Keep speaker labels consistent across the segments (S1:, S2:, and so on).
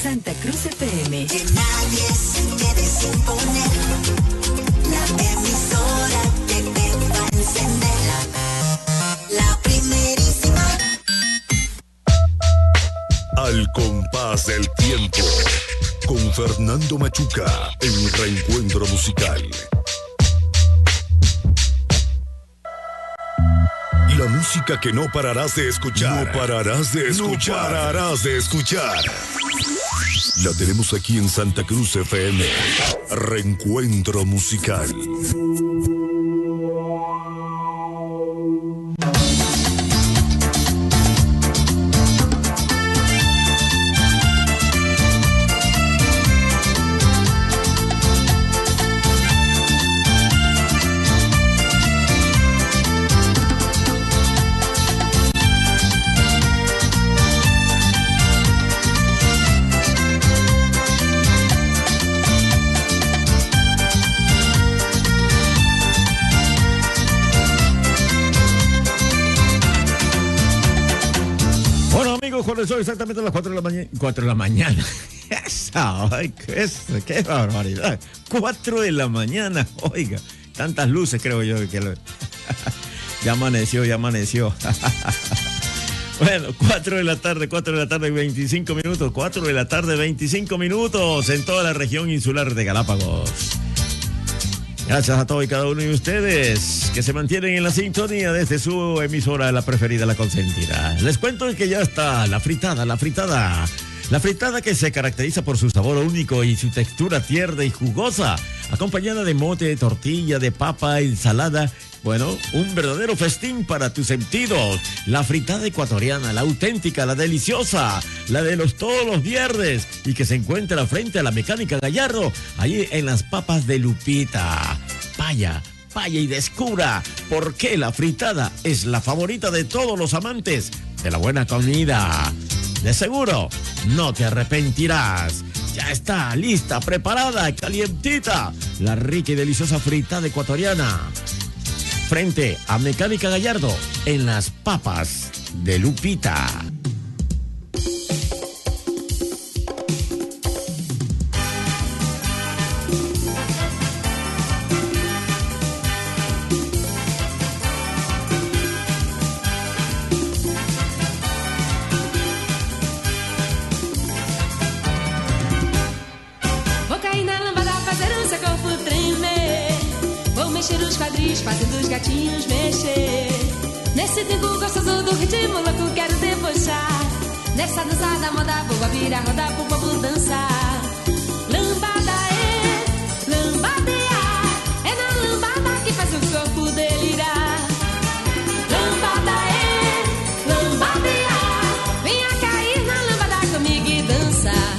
S1: Santa Cruz FM.
S2: Que nadie se quede sin poner la emisora que te va a encender. La primerísima.
S3: Al compás del tiempo, con Fernando Machuca en Reencuentro Musical. La música que no pararás de escuchar. No pararás de escuchar. No pararás de escuchar. La tenemos aquí en Santa Cruz FM. Reencuentro Musical.
S4: Son exactamente las 4 de la mañana. 4 de la mañana. Ay, qué barbaridad. 4 de la mañana. Oiga, tantas luces creo yo que ya amaneció. Bueno, 4 de la tarde, 25 minutos. 4 de la tarde, 25 minutos en toda la región insular de Galápagos. Gracias a todos y cada uno de ustedes que se mantienen en la sintonía desde su emisora, la preferida, la consentida. Les cuento que ya está la fritada. La fritada que se caracteriza por su sabor único y su textura tierna y jugosa, acompañada de mote, tortilla, de papa, ensalada. Bueno, un verdadero festín para tus sentidos. La fritada ecuatoriana, la auténtica, la deliciosa, la de todos los viernes y que se encuentra frente a la Mecánica Gallardo, allí en las papas de Lupita. Vaya y descubra por qué la fritada es la favorita de todos los amantes de la buena comida. De seguro, no te arrepentirás. Ya está lista, preparada, calientita, la rica y deliciosa fritada ecuatoriana. Frente a Mecánica Gallardo, en las papas de Lupita.
S5: Vou cair na lambada, fazer o seu corpo tremer. Vou mexer os quadris, fazendo os gatinhos mexer. Nesse tempo gostoso do ritmo louco quero debochar. Nessa dança da moda vou abrir a roda pro povo dançar. Lambada lambadear. É na lambada que faz o corpo delirar. Lambada lambadear. Venha cair na lambada comigo e dançar.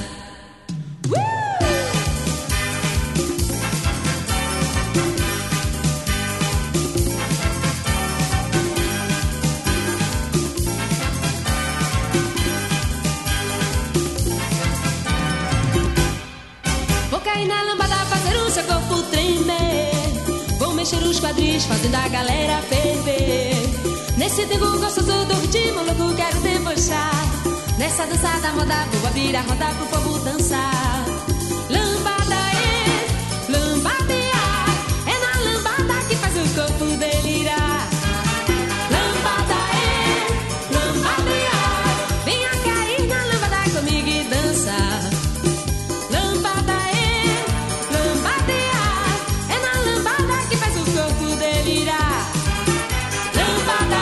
S5: Mexer os quadris, fazendo a galera ferver. Nesse tempo gostoso do ritmo louco quero debochar. Nessa dança da moda vou abrir a roda pro povo dançar. Lambada lambadear. É na lambada que faz o corpo delirar. Lambada lambadear. Venha cair na lambada comigo e dançar. Lambada lambadear. É na lambada que faz o corpo delirar. Lambada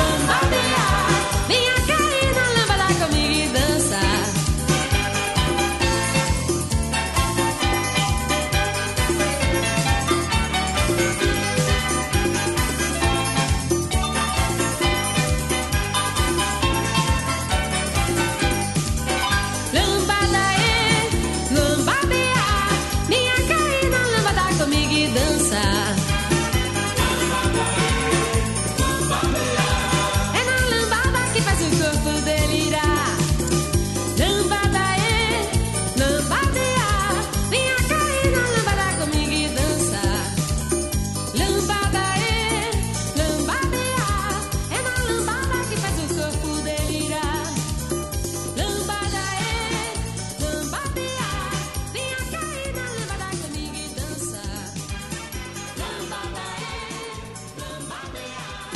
S5: lambadear. Venha cair na lambada comigo e dançar.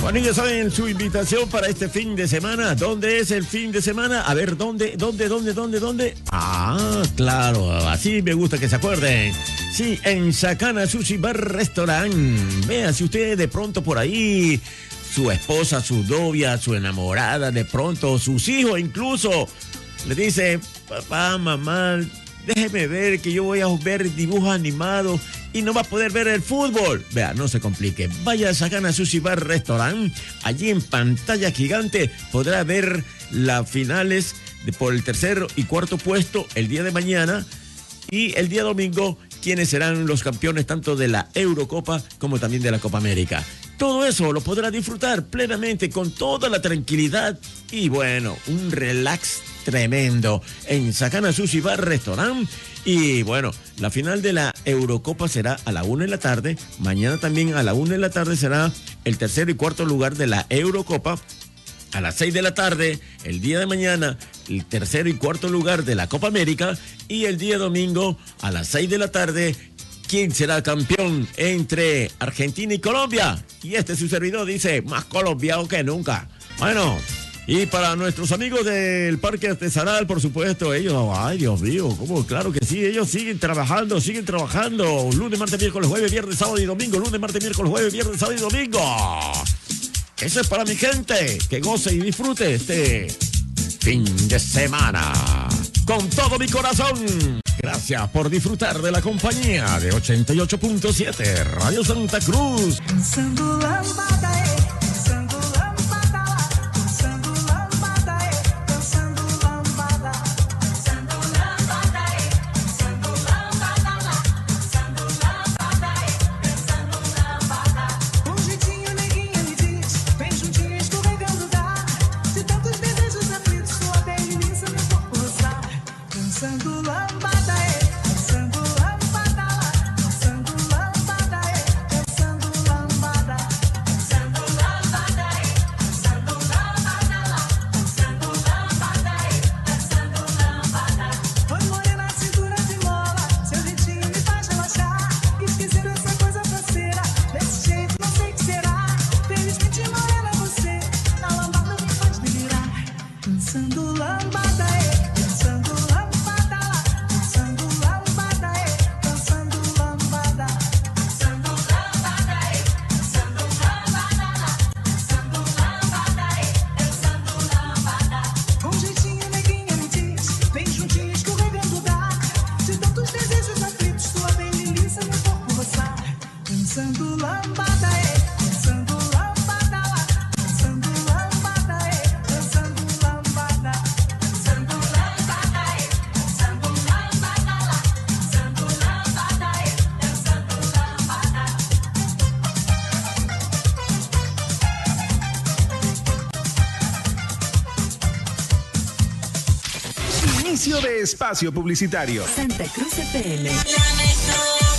S4: Bueno, ya saben su invitación para este fin de semana. ¿Dónde es el fin de semana? A ver, ¿dónde? Ah, claro, así me gusta que se acuerden. Sí, en Sakana Sushi Bar Restaurant. Vea, si usted de pronto por ahí, su esposa, su novia, su enamorada, de pronto, sus hijos incluso, le dice, papá, mamá, déjeme ver que yo voy a ver dibujos animados y no va a poder ver el fútbol. Vea, no se complique. Vaya a Sakana Sushi Bar Restaurant. Allí en pantalla gigante podrá ver las finales por el tercer y cuarto puesto el día de mañana. Y el día domingo, quienes serán los campeones tanto de la Eurocopa como también de la Copa América. Todo eso lo podrá disfrutar plenamente con toda la tranquilidad y bueno, un relax tremendo en Sakana Sushi Bar Restaurant. Y bueno, la final de la Eurocopa será a la 1 de la tarde. Mañana también a la 1 de la tarde será el tercer y cuarto lugar de la Eurocopa. A las 6 de la tarde, el día de mañana, el tercer y cuarto lugar de la Copa América. Y el día domingo, a las 6 de la tarde, ¿quién será campeón entre Argentina y Colombia? Y su servidor dice, más colombiano que nunca. Bueno, y para nuestros amigos del Parque Artesanal, por supuesto, ellos, ay Dios mío, ¿cómo? Claro que sí, ellos siguen trabajando. Lunes, martes, miércoles, jueves, viernes, sábado y domingo. Lunes, martes, miércoles, jueves, viernes, sábado y domingo. Eso es para mi gente, que goce y disfrute este fin de semana. Con todo mi corazón. Gracias por disfrutar de la compañía de 88.7 Radio Santa Cruz.
S1: Inicio de espacio publicitario.
S6: Santa Cruz FM.
S2: La mejor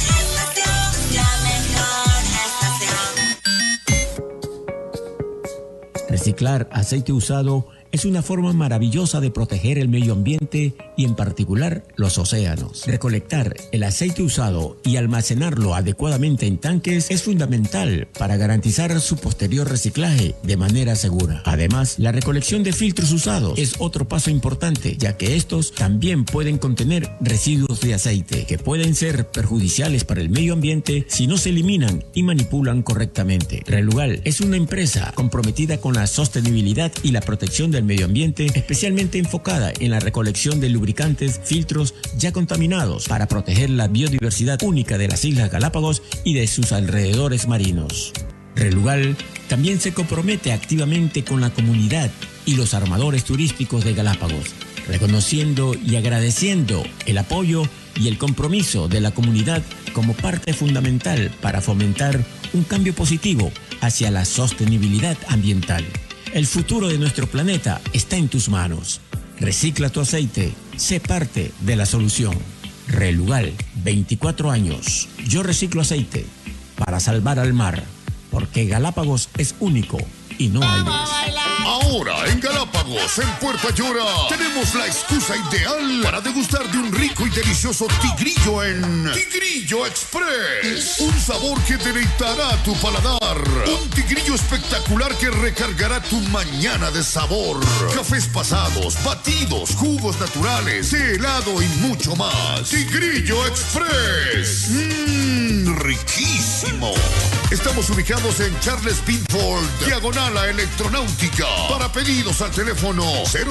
S2: estación.
S7: Reciclar aceite usado es una forma maravillosa de proteger el medio ambiente y en particular los océanos. Recolectar el aceite usado y almacenarlo adecuadamente en tanques es fundamental para garantizar su posterior reciclaje de manera segura. Además, la recolección de filtros usados es otro paso importante, ya que estos también pueden contener residuos de aceite que pueden ser perjudiciales para el medio ambiente si no se eliminan y manipulan correctamente. Relugal es una empresa comprometida con la sostenibilidad y la protección del medio ambiente, especialmente enfocada en la recolección de lubricantes, filtros ya contaminados para proteger la biodiversidad única de las Islas Galápagos y de sus alrededores marinos. Relugal también se compromete activamente con la comunidad y los armadores turísticos de Galápagos, reconociendo y agradeciendo el apoyo y el compromiso de la comunidad como parte fundamental para fomentar un cambio positivo hacia la sostenibilidad ambiental. El futuro de nuestro planeta está en tus manos. Recicla tu aceite. Sé parte de la solución. Relugal, 24 años. Yo reciclo aceite para salvar al mar. Porque Galápagos es único y no hay más.
S3: Ahora en Galápagos, en Puerto Ayora, tenemos la excusa ideal para degustar de un rico rico y delicioso tigrillo en Tigrillo Express. Un sabor que deleitará tu paladar. Un tigrillo espectacular que recargará tu mañana de sabor. Cafés pasados, batidos, jugos naturales, helado y mucho más. Tigrillo Express. Riquísimo. Estamos ubicados en Charles Pinford, diagonal a Electronáutica. Para pedidos al teléfono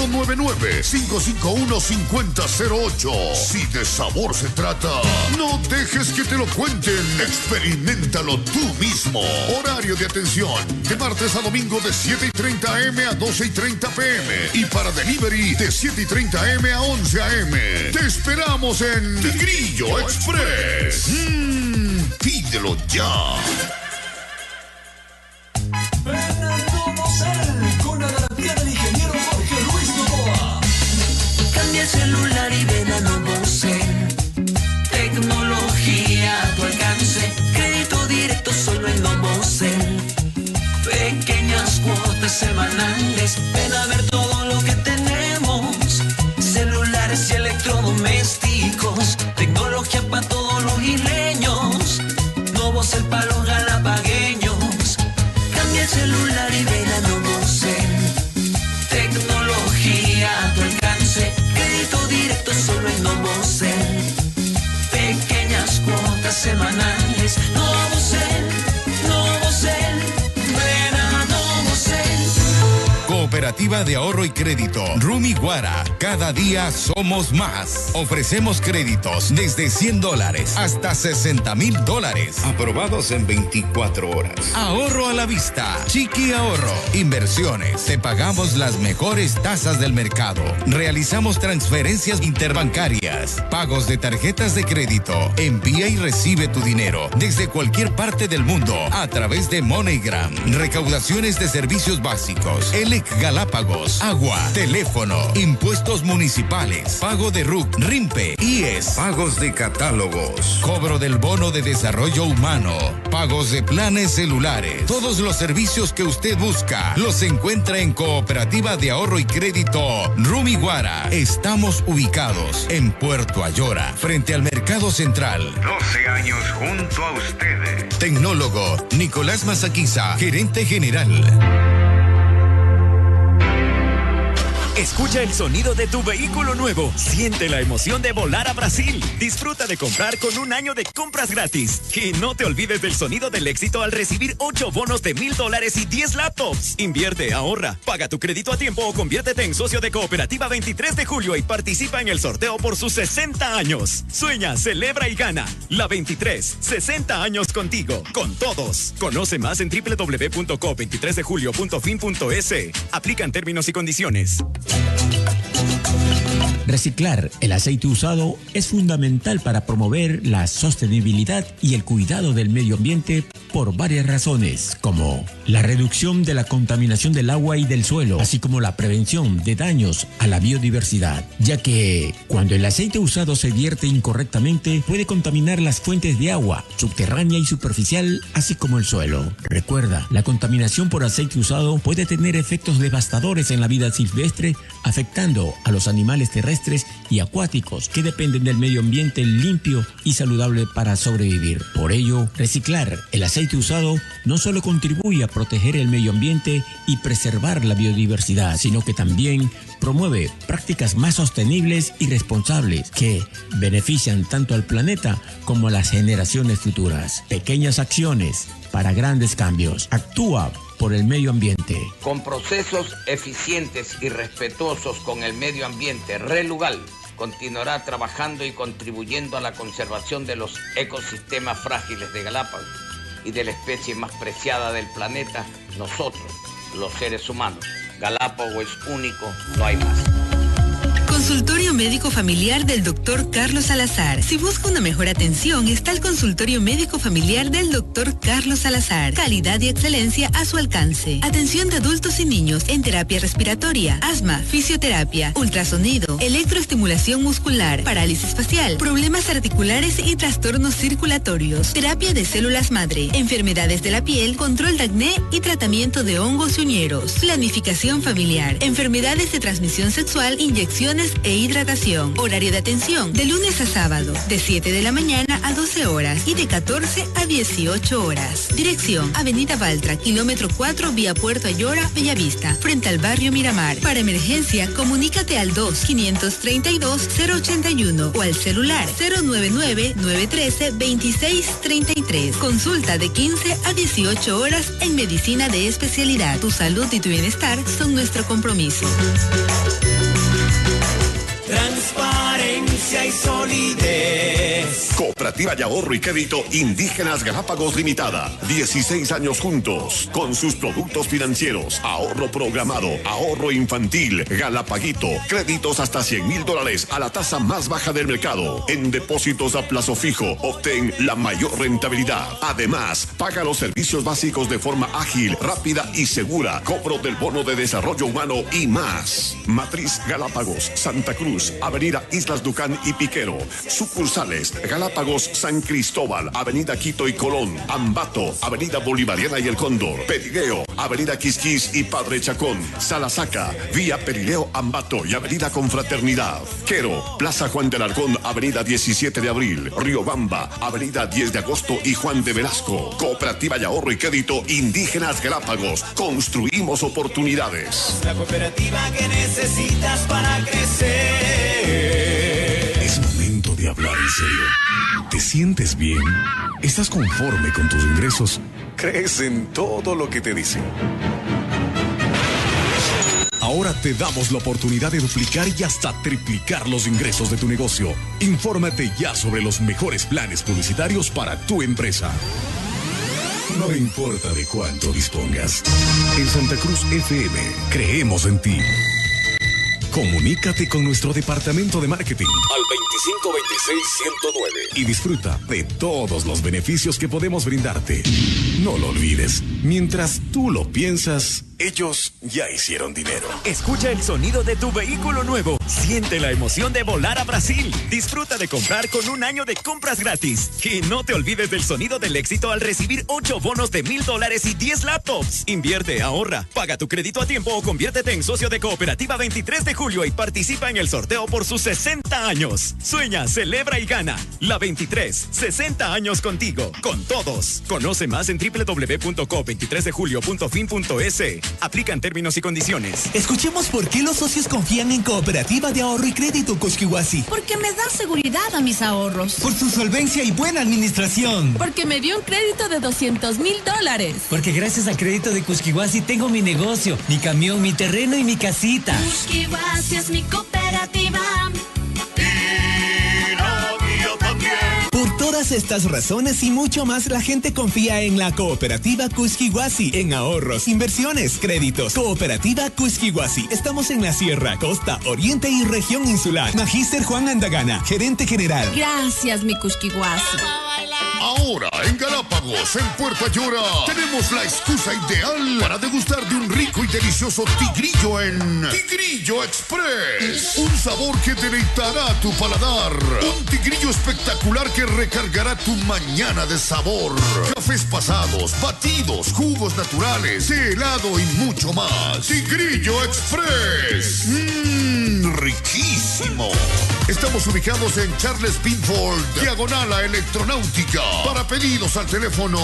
S3: 099-551-5008. Si de sabor se trata, no dejes que te lo cuenten. Experiméntalo tú mismo. Horario de atención de martes a domingo de 7:30 a.m. a 12:30 p.m. Y para delivery de 7:30 a.m. a 11 a.m. Te esperamos en Tigrillo Express. Pídelo ya.
S6: Con la garantía del ingeniero Jorge Luis Novoa.
S8: Cambia el celular y ven a Novocel. Tecnología a tu alcance. Crédito directo solo en Novocel. Pequeñas cuotas semanales. Ven a ver todo lo que tenemos. Celulares y electrodomésticos. Tecnología para todos los isleños. Novocel para los galapagueños. Cambia el celular y ven a Novocel. Tecnología a tu alcance. Crédito directo solo en Novocel. Pequeñas cuotas semanales. Novocel, Novocel. Ven a Novocel.
S9: Cooperativa de Ahorro y Crédito Rumi Guara. Cada día somos más. Ofrecemos créditos desde $100 hasta $60,000. Aprobados en 24 horas. Ahorro a la vista. Chiqui Ahorro. Inversiones. Te pagamos las mejores tasas del mercado. Realizamos transferencias interbancarias. Pagos de tarjetas de crédito. Envía y recibe tu dinero desde cualquier parte del mundo a través de MoneyGram. Recaudaciones de servicios básicos. ELEC Galápagos. Agua. Teléfono. Impuestos municipales. Pago de RUC. RIMPE. IES. Pagos de catálogos. Cobro del bono de desarrollo humano. Pagos de planes celulares. Todos los servicios que usted busca los encuentra en Cooperativa de Ahorro y Crédito Rumi Guara. Estamos ubicados en Puerto Ayora, frente al Mercado Central. 12 años junto a ustedes. Tecnólogo Nicolás Mazaquiza, gerente general.
S10: Escucha el sonido de tu vehículo nuevo. Siente la emoción de volar a Brasil. Disfruta de comprar con un año de compras gratis. Y no te olvides del sonido del éxito al recibir 8 bonos de $1,000 y 10 laptops. Invierte, ahorra, paga tu crédito a tiempo o conviértete en socio de Cooperativa 23 de julio y participa en el sorteo por sus 60 años. Sueña, celebra y gana. La 23, 60 años contigo, con todos. Conoce más en www.co23dejulio.fin.es. Aplican términos y condiciones.
S7: Reciclar el aceite usado es fundamental para promover la sostenibilidad y el cuidado del medio ambiente por varias razones, como la reducción de la contaminación del agua y del suelo, así como la prevención de daños a la biodiversidad, ya que cuando el aceite usado se vierte incorrectamente puede contaminar las fuentes de agua subterránea y superficial, así como el suelo. Recuerda, la contaminación por aceite usado puede tener efectos devastadores en la vida silvestre, afectando a los animales terrestres y acuáticos que dependen del medio ambiente limpio y saludable para sobrevivir. Por ello, reciclar el aceite usado no solo contribuye a proteger el medio ambiente y preservar la biodiversidad, sino que también promueve prácticas más sostenibles y responsables que benefician tanto al planeta como a las generaciones futuras. Pequeñas acciones para grandes cambios. Actúa por el medio ambiente.
S11: Con procesos eficientes y respetuosos con el medio ambiente, Relugal continuará trabajando y contribuyendo a la conservación de los ecosistemas frágiles de Galápagos y de la especie más preciada del planeta, nosotros, los seres humanos. Galápagos es único, no hay más.
S12: Consultorio Médico Familiar del Dr. Carlos Salazar. Si busca una mejor atención, está el Consultorio Médico Familiar del Dr. Carlos Salazar. Calidad y excelencia a su alcance. Atención de adultos y niños en terapia respiratoria, asma, fisioterapia, ultrasonido, electroestimulación muscular, parálisis facial, problemas articulares y trastornos circulatorios, terapia de células madre, enfermedades de la piel, control de acné y tratamiento de hongos y uñeros, planificación familiar, enfermedades de transmisión sexual, inyecciones e hidratación. Horario de atención de lunes a sábado, de 7 de la mañana a 12 horas y de 14 a 18 horas. Dirección, Avenida Baltra, kilómetro 4, vía Puerto Ayora, Bellavista, frente al barrio Miramar. Para emergencia, comunícate al 2-532-081 o al celular 099-913-2633. Consulta de 15 a 18 horas en medicina de especialidad. Tu salud y tu bienestar son nuestro compromiso.
S13: Transparencia y solidez.
S14: Cooperativa de Ahorro y Crédito Indígenas Galápagos Limitada. 16 años juntos con sus productos financieros. Ahorro programado, ahorro infantil, Galapaguito, créditos hasta $100,000 a la tasa más baja del mercado. En depósitos a plazo fijo, obtén la mayor rentabilidad. Además, paga los servicios básicos de forma ágil, rápida y segura. Cobro del bono de desarrollo humano y más. Matriz Galápagos, Santa Cruz, Avenida Islas Ducán y Piquero. Sucursales Galápagos San Cristóbal, Avenida Quito y Colón. Ambato, Avenida Bolivariana y El Cóndor. Perileo, Avenida Quisquis y Padre Chacón. Salasaca, Vía Perileo Ambato y Avenida Confraternidad. Quero, Plaza Juan del Arcón, Avenida 17 de Abril. Riobamba, Avenida 10 de Agosto y Juan de Velasco. Cooperativa de Ahorro y Crédito Indígenas Galápagos. Construimos oportunidades.
S13: La cooperativa que necesitas para crecer.
S3: Es momento de hablar en serio. ¿Te sientes bien? ¿Estás conforme con tus ingresos? ¿Crees en todo lo que te dicen? Ahora te damos la oportunidad de duplicar y hasta triplicar los ingresos de tu negocio. Infórmate ya sobre los mejores planes publicitarios para tu empresa. No importa de cuánto dispongas. En Santa Cruz FM creemos en ti. Comunícate con nuestro departamento de marketing al 2526-109 y disfruta de todos los beneficios que podemos brindarte. No lo olvides, mientras tú lo piensas, ellos ya hicieron dinero.
S10: Escucha el sonido de tu vehículo nuevo. Siente la emoción de volar a Brasil. Disfruta de comprar con un año de compras gratis. Y no te olvides del sonido del éxito al recibir 8 bonos de $1,000 y 10 laptops. Invierte, ahorra, paga tu crédito a tiempo o conviértete en socio de Cooperativa 23 de julio y participa en el sorteo por sus 60 años. Sueña, celebra y gana. La 23, 60 años contigo, con todos. Conoce más en www.co23dejulio.fin.es. Aplican términos y condiciones.
S15: Escuchemos por qué los socios confían en Cooperativa de Ahorro y Crédito Cusquihuasi.
S16: Porque me da seguridad a mis ahorros.
S15: Por su solvencia y buena administración.
S16: Porque me dio un crédito de $200,000.
S17: Porque gracias al crédito de Cusquihuasi tengo mi negocio, mi camión, mi terreno y mi casita.
S5: Cusquihuasi es mi cooperativa.
S15: Por todas estas razones y mucho más, la gente confía en la Cooperativa Cusquihuasi en ahorros, inversiones, créditos. Cooperativa Cusquihuasi. Estamos en la Sierra, Costa, Oriente y Región Insular. Magíster Juan Andagana, gerente general.
S16: Gracias, mi Cusquihuasi.
S14: Ahora en Galápagos, en Puerto Ayora, tenemos la excusa ideal para degustar de un rico y delicioso tigrillo en Tigrillo Express. Un sabor que deleitará tu paladar. Un tigrillo espectacular que recargará tu mañana de sabor. Cafés pasados, batidos, jugos naturales, té helado y mucho más. Tigrillo Express. Riquísimo. Estamos ubicados en Charles Pinford, diagonal a Electronáutica. Para pedidos al teléfono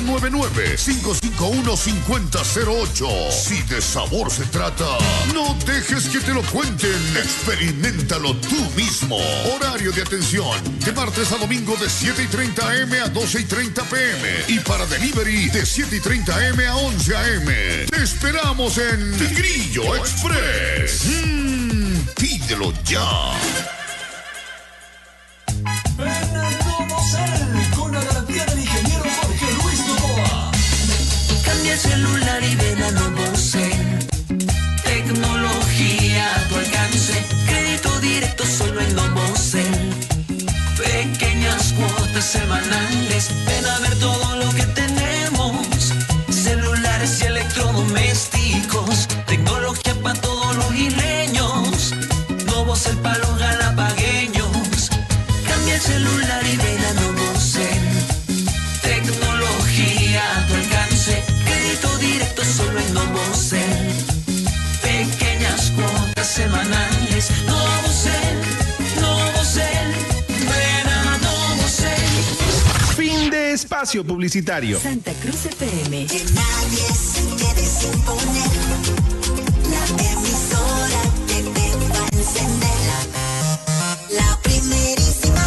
S14: 099-551-5008. Si de sabor se trata, no dejes que te lo cuenten. Experiméntalo tú mismo. Horario de atención de martes a domingo de 7:30 AM a 12:30 PM. Y para delivery de 7:30 AM a 11 AM. Te esperamos en Tigrillo Express. Pídelo ya.
S6: Fernando Mosel, con la garantía del ingeniero Jorge Luis Novoa.
S8: Cambia el celular y ven a Novocel. Tecnología a tu alcance. Crédito directo solo en Novocel. Pequeñas cuotas semanales. Ven a ver todo lo que tenemos. Celulares y electrodomésticos. Tecnología para todos los isleños. Novocel para los galapagueños. Cambia el celular y ven a Novocel. Tecnología a tu alcance. Crédito directo solo en Novocel. Pequeñas cuotas semanales. Novocel.
S1: espacio publicitario.
S12: Santa Cruz FM.
S2: Que nadie se quede sin poner la emisora que te va a encender. La primerísima.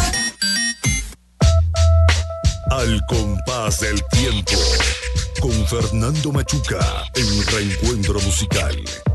S3: Al compás del tiempo. Con Fernando Machuca en Reencuentro Musical.